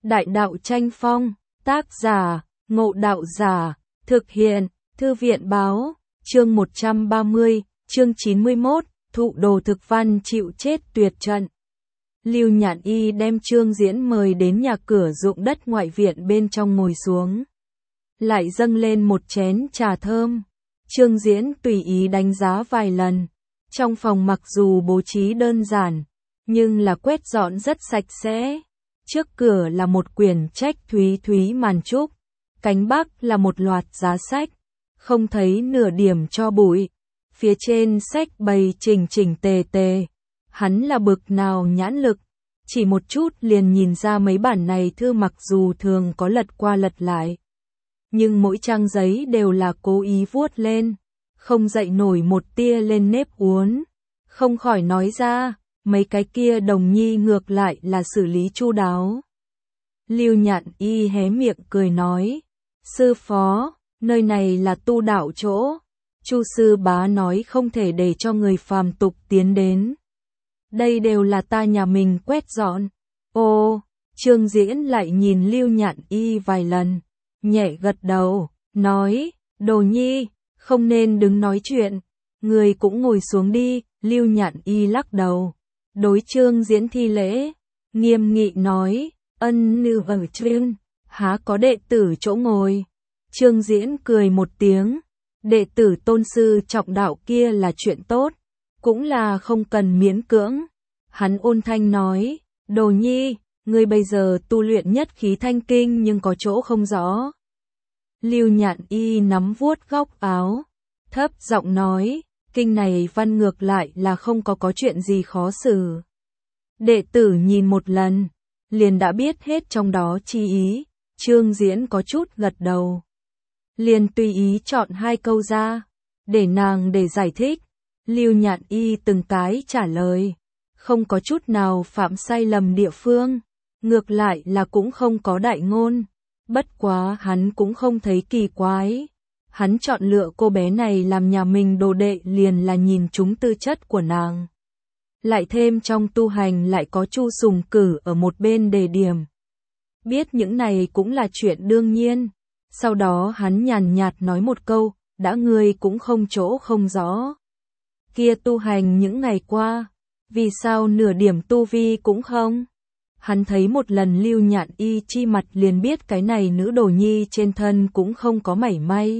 Đại đạo tranh phong, tác giả, Ngộ Đạo Giả, thực hiện, Thư viện báo, chương 130, chương 91, thụ đồ thực văn chịu chết tuyệt trận. Lưu Nhạn Y đem Trương Diễn mời đến nhà cửa ruộng đất ngoại viện bên trong ngồi xuống. Lại dâng lên một chén trà thơm. Trương Diễn tùy ý đánh giá vài lần. Trong phòng mặc dù bố trí đơn giản, nhưng là quét dọn rất sạch sẽ. Trước cửa là một quyển trách thúy thúy màn trúc, cánh bắc là một loạt giá sách, không thấy nửa điểm cho bụi. Phía trên sách bày chỉnh chỉnh tề tề. Hắn là bực nào nhãn lực, chỉ một chút liền nhìn ra mấy bản này thư mặc dù thường có lật qua lật lại, nhưng mỗi trang giấy đều là cố ý vuốt lên, không dậy nổi một tia lên nếp uốn. Không khỏi nói ra, mấy cái kia đồng nhi ngược lại là xử lý chu đáo. Lưu Nhạn Y hé miệng cười nói, sư phó, nơi này là tu đạo chỗ, Chu sư bá nói không thể để cho người phàm tục tiến đến. Đây đều là ta nhà mình quét dọn. Ô, Trương Diễn lại nhìn Lưu Nhạn Y vài lần, nhẹ gật đầu, nói, Đồ nhi, không nên đứng nói chuyện, người cũng ngồi xuống đi. Lưu Nhạn Y lắc đầu, đối Trương Diễn thi lễ, nghiêm nghị nói, ân nữ ở trên, há có đệ tử chỗ ngồi. Trương Diễn cười một tiếng, đệ tử tôn sư trọng đạo kia là chuyện tốt, cũng là không cần miễn cưỡng. Hắn ôn thanh nói, Đồ nhi, ngươi bây giờ tu luyện nhất khí thanh kinh nhưng có chỗ không rõ. Lưu Nhạn Y nắm vuốt góc áo, thấp giọng nói, kinh này văn ngược lại là không có chuyện gì khó xử. Đệ tử nhìn một lần, liền đã biết hết trong đó chi ý. Trương Diễn có chút gật đầu, liền tùy ý chọn hai câu ra, để nàng để giải thích. Lưu Nhạn Y từng cái trả lời, không có chút nào phạm sai lầm địa phương, ngược lại là cũng không có đại ngôn. Bất quá hắn cũng không thấy kỳ quái. Hắn chọn lựa cô bé này làm nhà mình đồ đệ liền là nhìn trúng tư chất của nàng. Lại thêm trong tu hành lại có Chu Sùng Cử ở một bên đề điểm. Biết những này cũng là chuyện đương nhiên. Sau đó hắn nhàn nhạt nói một câu, đã ngươi cũng không chỗ không rõ. Kia tu hành những ngày qua, vì sao nửa điểm tu vi cũng không? Hắn thấy một lần Lưu Nhạn Y chi mặt liền biết cái này nữ đồ nhi trên thân cũng không có mảy may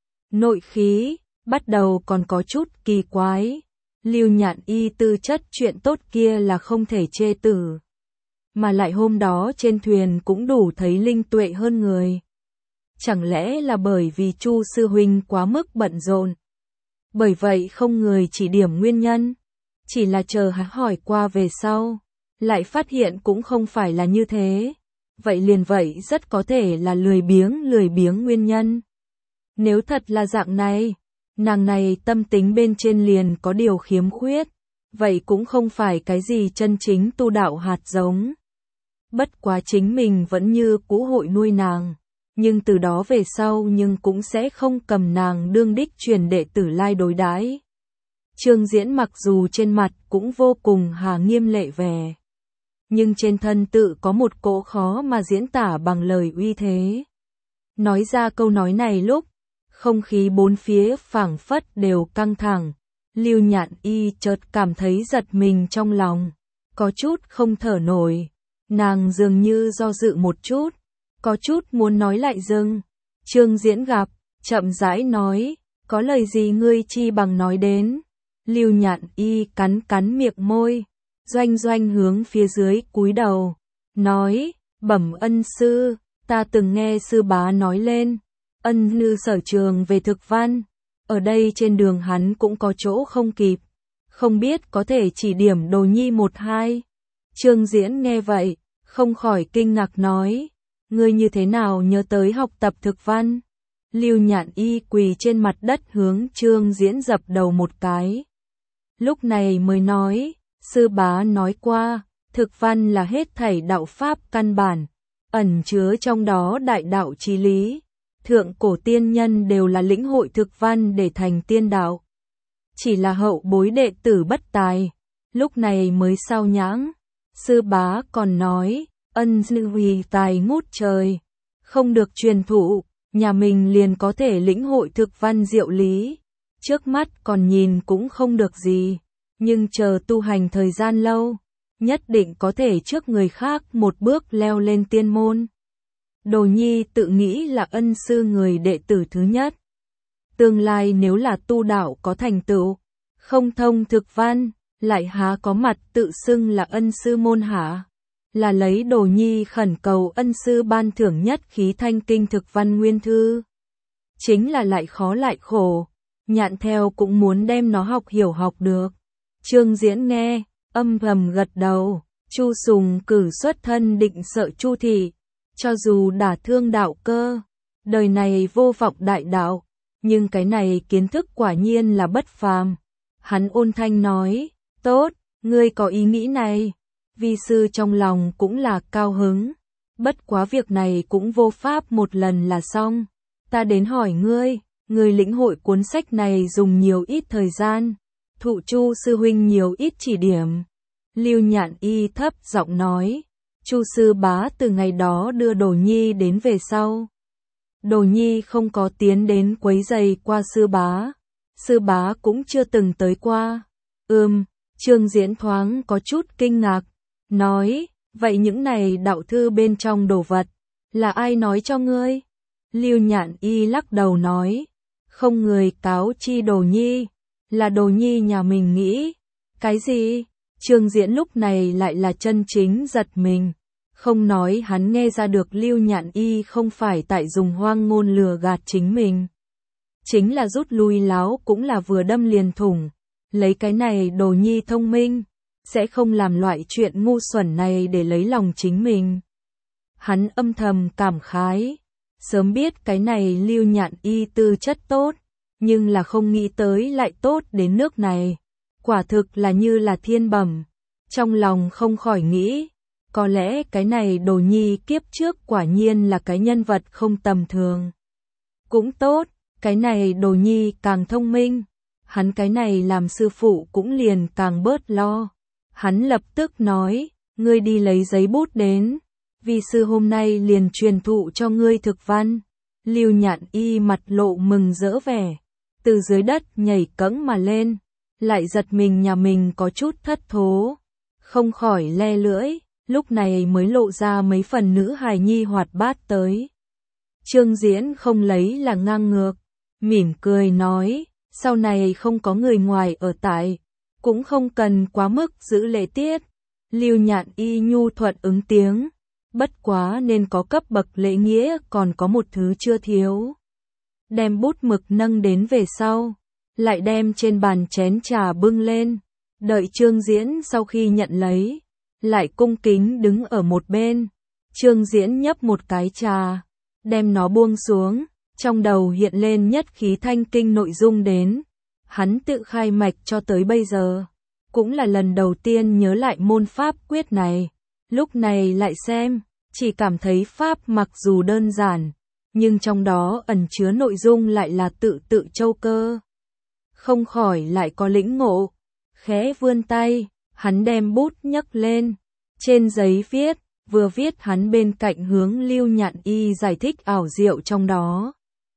nội khí, bắt đầu còn có chút kỳ quái. Lưu Nhạn Y tư chất chuyện tốt kia là không thể chê tử. Mà lại hôm đó trên thuyền cũng đủ thấy linh tuệ hơn người. Chẳng lẽ là bởi vì Chu sư huynh quá mức bận rộn? Bởi vậy không người chỉ điểm nguyên nhân. Chỉ là chờ hắn hỏi qua về sau, lại phát hiện cũng không phải là như thế. Vậy rất có thể là lười biếng nguyên nhân. Nếu thật là dạng này, nàng này tâm tính bên trên liền có điều khiếm khuyết, vậy cũng không phải cái gì chân chính tu đạo hạt giống. Bất quá chính mình vẫn như cũ hội nuôi nàng, nhưng từ đó về sau nhưng cũng sẽ không cầm nàng đương đích truyền đệ tử lai đối đãi. Trương Diễn mặc dù trên mặt cũng vô cùng hà nghiêm lệ vẻ, nhưng trên thân tự có một cỗ khó mà diễn tả bằng lời uy thế. Nói ra câu nói này lúc, không khí bốn phía phảng phất đều căng thẳng. Lưu Nhạn Y chợt cảm thấy giật mình trong lòng, có chút không thở nổi. Nàng dường như do dự một chút, có chút muốn nói lại dừng. Trương Diễn gặp, chậm rãi nói, có lời gì ngươi chi bằng nói đến. Lưu Nhạn Y cắn miệng môi, doanh hướng phía dưới cúi đầu, nói, bẩm ân sư, ta từng nghe sư bá nói lên, ân nữ sở trường về thực văn, ở đây trên đường hắn cũng có chỗ không kịp, không biết có thể chỉ điểm đồ nhi một hai. Trương Diễn nghe vậy, không khỏi kinh ngạc nói, ngươi như thế nào nhớ tới học tập thực văn? Lưu Nhạn Y quỳ trên mặt đất hướng Trương Diễn dập đầu một cái. Lúc này mới nói, sư bá nói qua, thực văn là hết thảy đạo pháp căn bản, ẩn chứa trong đó đại đạo chí lý. Thượng cổ tiên nhân đều là lĩnh hội thực văn để thành tiên đạo. Chỉ là hậu bối đệ tử bất tài, lúc này mới sao nhãng. Sư bá còn nói, ân sư vì tài ngút trời, không được truyền thụ, nhà mình liền có thể lĩnh hội thực văn diệu lý. Trước mắt còn nhìn cũng không được gì, nhưng chờ tu hành thời gian lâu, nhất định có thể trước người khác một bước leo lên tiên môn. Đồ Nhi tự nghĩ là ân sư người đệ tử thứ nhất. Tương lai nếu là tu đạo có thành tựu, không thông thực văn, lại há có mặt tự xưng là ân sư môn hả? Là lấy Đồ Nhi khẩn cầu ân sư ban thưởng nhất khí thanh kinh thực văn nguyên thư. Chính là lại khó lại khổ, nhạn theo cũng muốn đem nó học hiểu học được. Trương Diễn nghe, âm thầm gật đầu, Chu Sùng cử xuất thân định sợ Chu thị, cho dù đả thương đạo cơ, đời này vô vọng đại đạo, nhưng cái này kiến thức quả nhiên là bất phàm. Hắn ôn thanh nói, tốt, ngươi có ý nghĩ này, vi sư trong lòng cũng là cao hứng, bất quá việc này cũng vô pháp một lần là xong, ta đến hỏi ngươi, ngươi lĩnh hội cuốn sách này dùng nhiều ít thời gian, thụ Chu sư huynh nhiều ít chỉ điểm. Lưu Nhạn Y thấp giọng nói, Chu sư bá từ ngày đó đưa Đồ Nhi đến về sau, Đồ Nhi không có tiến đến quấy rầy qua sư bá cũng chưa từng tới qua. Trương Diễn thoáng có chút kinh ngạc, nói, vậy những này đạo thư bên trong đồ vật, là ai nói cho ngươi? Lưu Nhạn Y lắc đầu nói, không người cáo chi Đồ Nhi, là Đồ Nhi nhà mình nghĩ. Cái gì? Trương Diễn lúc này lại là chân chính giật mình, không nói hắn nghe ra được Lưu Nhạn Y không phải tại dùng hoang ngôn lừa gạt chính mình. Chính là rút lui láo cũng là vừa đâm liền thủng, lấy cái này Đồ Nhi thông minh, sẽ không làm loại chuyện ngu xuẩn này để lấy lòng chính mình. Hắn âm thầm cảm khái, sớm biết cái này Lưu Nhạn Y tư chất tốt, nhưng là không nghĩ tới lại tốt đến nước này. Quả thực là như là thiên bẩm, trong lòng không khỏi nghĩ, có lẽ cái này Đồ Nhi kiếp trước quả nhiên là cái nhân vật không tầm thường. Cũng tốt, cái này Đồ Nhi càng thông minh, hắn cái này làm sư phụ cũng liền càng bớt lo. Hắn lập tức nói, ngươi đi lấy giấy bút đến, vi sư hôm nay liền truyền thụ cho ngươi thực văn. Lưu Nhạn Y mặt lộ mừng rỡ vẻ, từ dưới đất nhảy cẫng mà lên, lại giật mình nhà mình có chút thất thố, không khỏi le lưỡi, lúc này mới lộ ra mấy phần nữ hài nhi hoạt bát tới. Trương Diễn không lấy là ngang ngược, mỉm cười nói, sau này không có người ngoài ở tại, cũng không cần quá mức giữ lễ tiết. Lưu Nhạn Y nhu thuận ứng tiếng, bất quá nên có cấp bậc lễ nghĩa còn có một thứ chưa thiếu. Đem bút mực nâng đến về sau, lại đem trên bàn chén trà bưng lên, đợi Trương Diễn sau khi nhận lấy, lại cung kính đứng ở một bên. Trương Diễn nhấp một cái trà, đem nó buông xuống, trong đầu hiện lên nhất khí thanh kinh nội dung đến. Hắn tự khai mạch cho tới bây giờ, cũng là lần đầu tiên nhớ lại môn pháp quyết này, lúc này lại xem, chỉ cảm thấy pháp mặc dù đơn giản, nhưng trong đó ẩn chứa nội dung lại là tự châu cơ. Không khỏi lại có lĩnh ngộ, khẽ vươn tay, hắn đem bút nhấc lên, trên giấy viết, vừa viết hắn bên cạnh hướng Lưu Nhạn Y giải thích ảo diệu trong đó.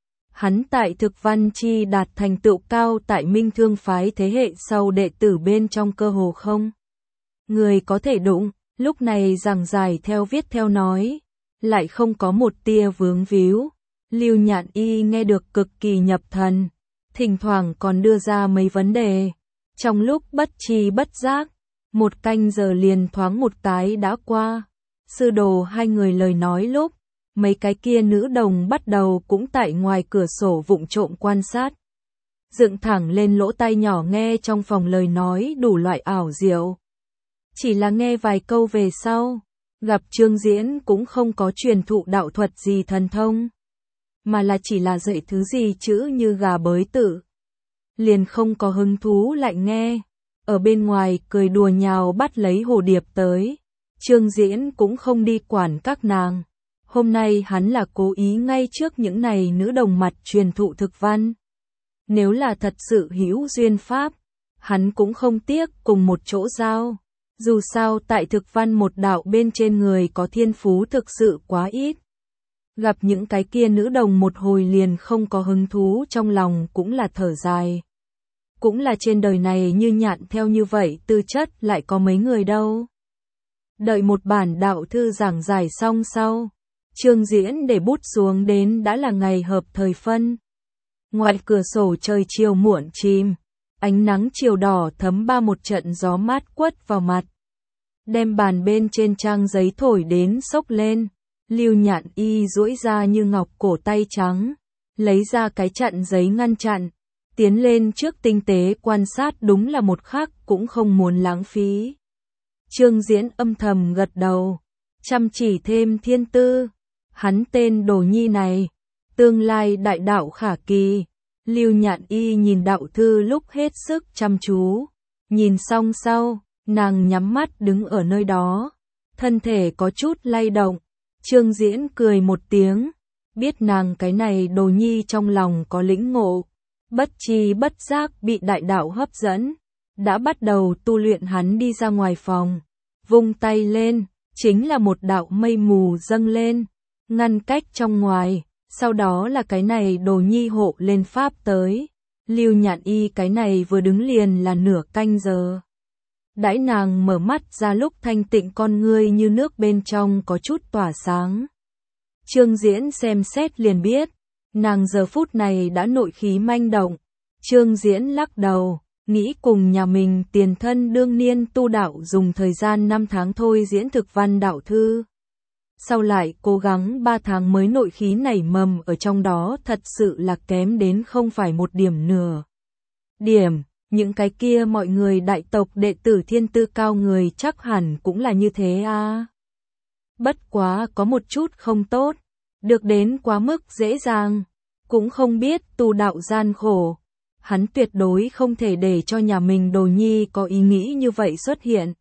Hắn tại thực văn chi đạt thành tựu cao tại Minh Thương phái thế hệ sau đệ tử bên trong cơ hồ không người có thể đụng, lúc này giảng giải theo viết theo nói, lại không có một tia vướng víu. Lưu Nhạn Y nghe được cực kỳ nhập thần, thỉnh thoảng còn đưa ra mấy vấn đề. Trong lúc bất tri bất giác, một canh giờ liền thoáng một cái đã qua. Sư đồ hai người lời nói lúc, mấy cái kia nữ đồng bắt đầu cũng tại ngoài cửa sổ vụng trộm quan sát. Dựng thẳng lên lỗ tai nhỏ nghe trong phòng lời nói đủ loại ảo diệu. Chỉ là nghe vài câu về sau, gặp Trương Diễn cũng không có truyền thụ đạo thuật gì thần thông, mà là chỉ là dạy thứ gì chữ như gà bới tử. Liền không có hứng thú lại nghe, ở bên ngoài cười đùa nhào bắt lấy hồ điệp tới. Trương Diễn cũng không đi quản các nàng. Hôm nay hắn là cố ý ngay trước những này nữ đồng mặt truyền thụ thực văn. Nếu là thật sự hữu duyên pháp, hắn cũng không tiếc cùng một chỗ giao. Dù sao tại thực văn một đạo bên trên người có thiên phú thực sự quá ít. Gặp những cái kia nữ đồng một hồi liền không có hứng thú, trong lòng cũng là thở dài. Cũng là trên đời này như Nhạn theo như vậy tư chất lại có mấy người đâu. Đợi một bản đạo thư giảng giải xong sau, Trương Diễn để bút xuống đến đã là ngày hợp thời phân. Ngoài cửa sổ trời chiều muộn chìm, ánh nắng chiều đỏ thấm ba một trận gió mát quất vào mặt. Đem bàn bên trên trang giấy thổi đến sốc lên, Lưu Nhạn Y duỗi ra như ngọc cổ tay trắng, lấy ra cái chặn giấy ngăn chặn, tiến lên trước tinh tế quan sát, đúng là một khắc cũng không muốn lãng phí. Trương Diễn âm thầm gật đầu, chăm chỉ thêm thiên tư, hắn tên Đồ Nhi này, tương lai đại đạo khả kỳ. Lưu Nhạn Y nhìn đạo thư lúc hết sức chăm chú, nhìn xong sau, nàng nhắm mắt đứng ở nơi đó, thân thể có chút lay động. Trương Diễn cười một tiếng, biết nàng cái này Đồ Nhi trong lòng có lĩnh ngộ, bất tri bất giác bị đại đạo hấp dẫn, đã bắt đầu tu luyện. Hắn đi ra ngoài phòng, vung tay lên, chính là một đạo mây mù dâng lên, ngăn cách trong ngoài. Sau đó là cái này Đồ Nhi hộ lên pháp tới. Lưu Nhạn Y cái này vừa đứng liền là nửa canh giờ. Đãi nàng mở mắt ra lúc thanh tịnh con ngươi như nước bên trong có chút tỏa sáng. Trương Diễn xem xét liền biết, nàng giờ phút này đã nội khí manh động. Trương Diễn lắc đầu, nghĩ cùng nhà mình tiền thân đương niên tu đạo dùng thời gian 5 tháng thôi diễn thực văn đạo thư. Sau lại cố gắng 3 tháng mới nội khí nảy mầm ở trong đó, thật sự là kém đến không phải một điểm nửa. Điểm, những cái kia mọi người đại tộc đệ tử thiên tư cao người chắc hẳn cũng là như thế à. Bất quá có một chút không tốt, được đến quá mức dễ dàng, cũng không biết tu đạo gian khổ. Hắn tuyệt đối không thể để cho nhà mình Đồ Nhi có ý nghĩ như vậy xuất hiện.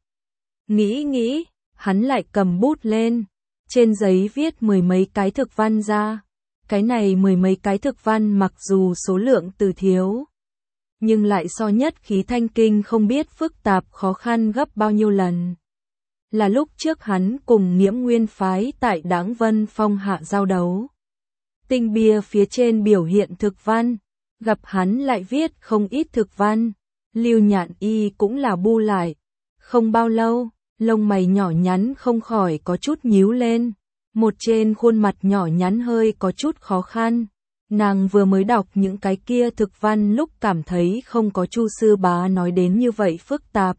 Nghĩ, hắn lại cầm bút lên. Trên giấy viết 10 mấy cái thực văn ra. Cái này 10 mấy cái thực văn mặc dù số lượng từ thiếu, nhưng lại so nhất khí thanh kinh không biết phức tạp khó khăn gấp bao nhiêu lần. Là lúc trước hắn cùng Nghiễm Nguyên phái tại Đáng Vân Phong hạ giao đấu. Tinh bia phía trên biểu hiện thực văn, gặp hắn lại viết không ít thực văn. Lưu Nhạn Y cũng là bu lại. Không bao lâu, lông mày nhỏ nhắn không khỏi có chút nhíu lên, một trên khuôn mặt nhỏ nhắn hơi có chút khó khăn. Nàng vừa mới đọc những cái kia thực văn lúc cảm thấy không có Chu sư bá nói đến như vậy phức tạp.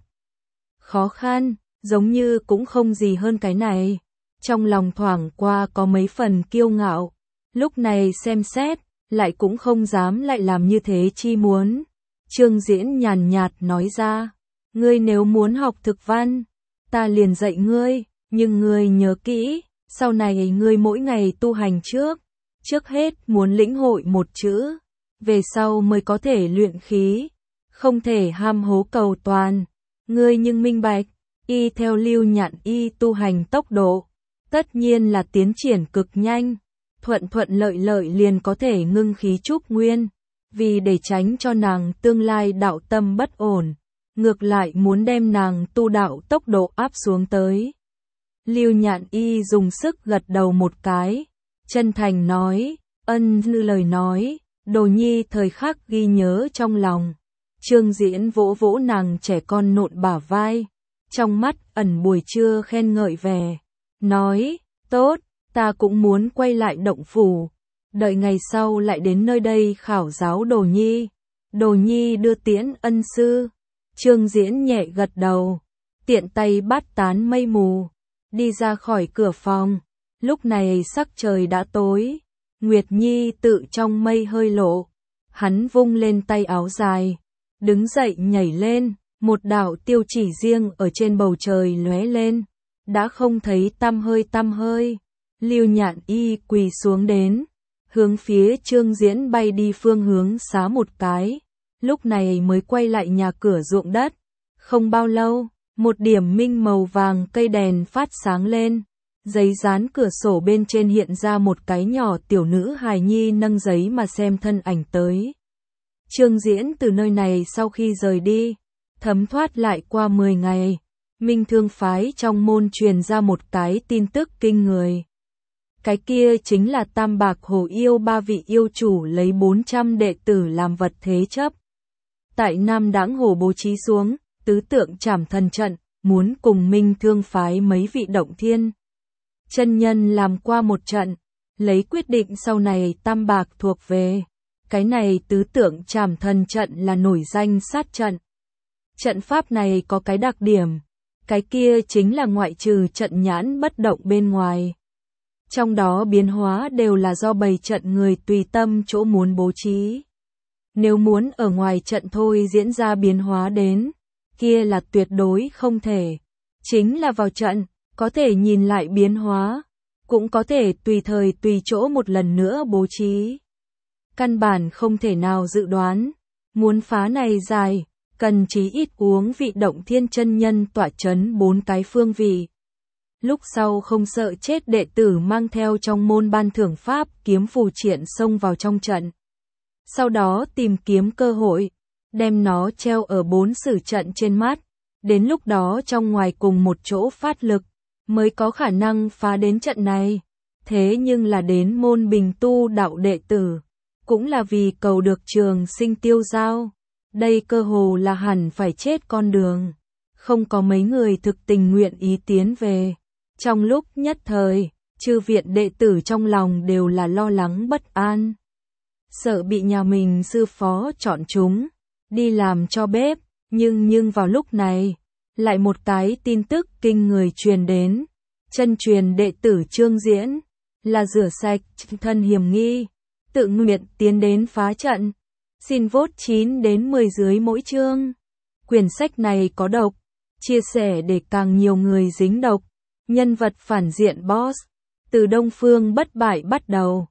Khó khăn, giống như cũng không gì hơn cái này. Trong lòng thoảng qua có mấy phần kiêu ngạo, lúc này xem xét, lại cũng không dám lại làm như thế chi muốn. Trương Diễn nhàn nhạt nói ra, ngươi nếu muốn học thực văn, ta liền dạy ngươi, nhưng ngươi nhớ kỹ, sau này ngươi mỗi ngày tu hành trước hết muốn lĩnh hội một chữ, về sau mới có thể luyện khí, không thể ham hố cầu toàn. Ngươi nhưng minh bạch, y theo Lưu Nhạn Y tu hành tốc độ, tất nhiên là tiến triển cực nhanh, thuận lợi liền có thể ngưng khí trúc nguyên, vì để tránh cho nàng tương lai đạo tâm bất ổn, ngược lại muốn đem nàng tu đạo tốc độ áp xuống tới. Lưu Nhạn Y dùng sức gật đầu một cái, chân thành nói, ân như lời nói, Đồ Nhi thời khắc ghi nhớ trong lòng. Trương Diễn vỗ vỗ nàng trẻ con nộn bả vai, trong mắt ẩn buổi trưa khen ngợi vẻ, nói, tốt, ta cũng muốn quay lại động phủ, đợi ngày sau lại đến nơi đây khảo giáo Đồ Nhi. Đồ Nhi đưa tiễn ân sư. Trương Diễn nhẹ gật đầu, tiện tay bắt tán mây mù, đi ra khỏi cửa phòng. Lúc này sắc trời đã tối, Nguyệt Nhi tự trong mây hơi lộ, hắn vung lên tay áo dài, đứng dậy nhảy lên, một đạo tiêu chỉ riêng ở trên bầu trời lóe lên, đã không thấy tăm hơi. Lưu Nhạn Y quỳ xuống đến, hướng phía Trương Diễn bay đi phương hướng xá một cái, lúc này mới quay lại nhà cửa ruộng đất. Không bao lâu, một điểm minh màu vàng cây đèn phát sáng lên, giấy dán cửa sổ bên trên hiện ra một cái nhỏ tiểu nữ hài nhi nâng giấy mà xem thân ảnh tới. Trương Diễn từ nơi này sau khi rời đi, thấm thoát lại qua 10 ngày, Minh Thương phái trong môn truyền ra một cái tin tức kinh người. Cái kia chính là Tam Bạc Hồ Yêu, ba vị yêu chủ lấy 400 đệ tử làm vật thế chấp. Tại Nam Đãng Hồ bố trí xuống, tứ tượng trảm thần trận, muốn cùng Minh Thương phái mấy vị động thiên chân nhân làm qua một trận, lấy quyết định sau này Tam Bạc thuộc về. Cái này tứ tượng trảm thần trận là nổi danh sát trận. Trận pháp này có cái đặc điểm, cái kia chính là ngoại trừ trận nhãn bất động bên ngoài. Trong đó biến hóa đều là do bày trận người tùy tâm chỗ muốn bố trí. Nếu muốn ở ngoài trận thôi diễn ra biến hóa đến, kia là tuyệt đối không thể. Chính là vào trận, có thể nhìn lại biến hóa, cũng có thể tùy thời tùy chỗ một lần nữa bố trí. Căn bản không thể nào dự đoán, muốn phá này dài, cần chí ít uống vị động thiên chân nhân tọa chấn 4 cái phương vị. Lúc sau không sợ chết đệ tử mang theo trong môn ban thưởng pháp kiếm phù triện xông vào trong trận. Sau đó tìm kiếm cơ hội, đem nó treo ở 4 sử trận trên mắt, đến lúc đó trong ngoài cùng một chỗ phát lực, mới có khả năng phá đến trận này. Thế nhưng là đến môn bình tu đạo đệ tử, cũng là vì cầu được trường sinh tiêu giao. Đây cơ hồ là hẳn phải chết con đường, không có mấy người thực tình nguyện ý tiến về. Trong lúc nhất thời, chư viện đệ tử trong lòng đều là lo lắng bất an. Sợ bị nhà mình sư phó chọn chúng, đi làm cho bếp, nhưng vào lúc này, lại một cái tin tức kinh người truyền đến. Chân truyền đệ tử Trương Diễn, là rửa sạch thân hiểm nghi, tự nguyện tiến đến phá trận. Xin vote 9 đến 10 dưới mỗi chương. Quyển sách này có độc, chia sẻ để càng nhiều người dính độc. Nhân vật phản diện boss, từ Đông Phương bất bại bắt đầu.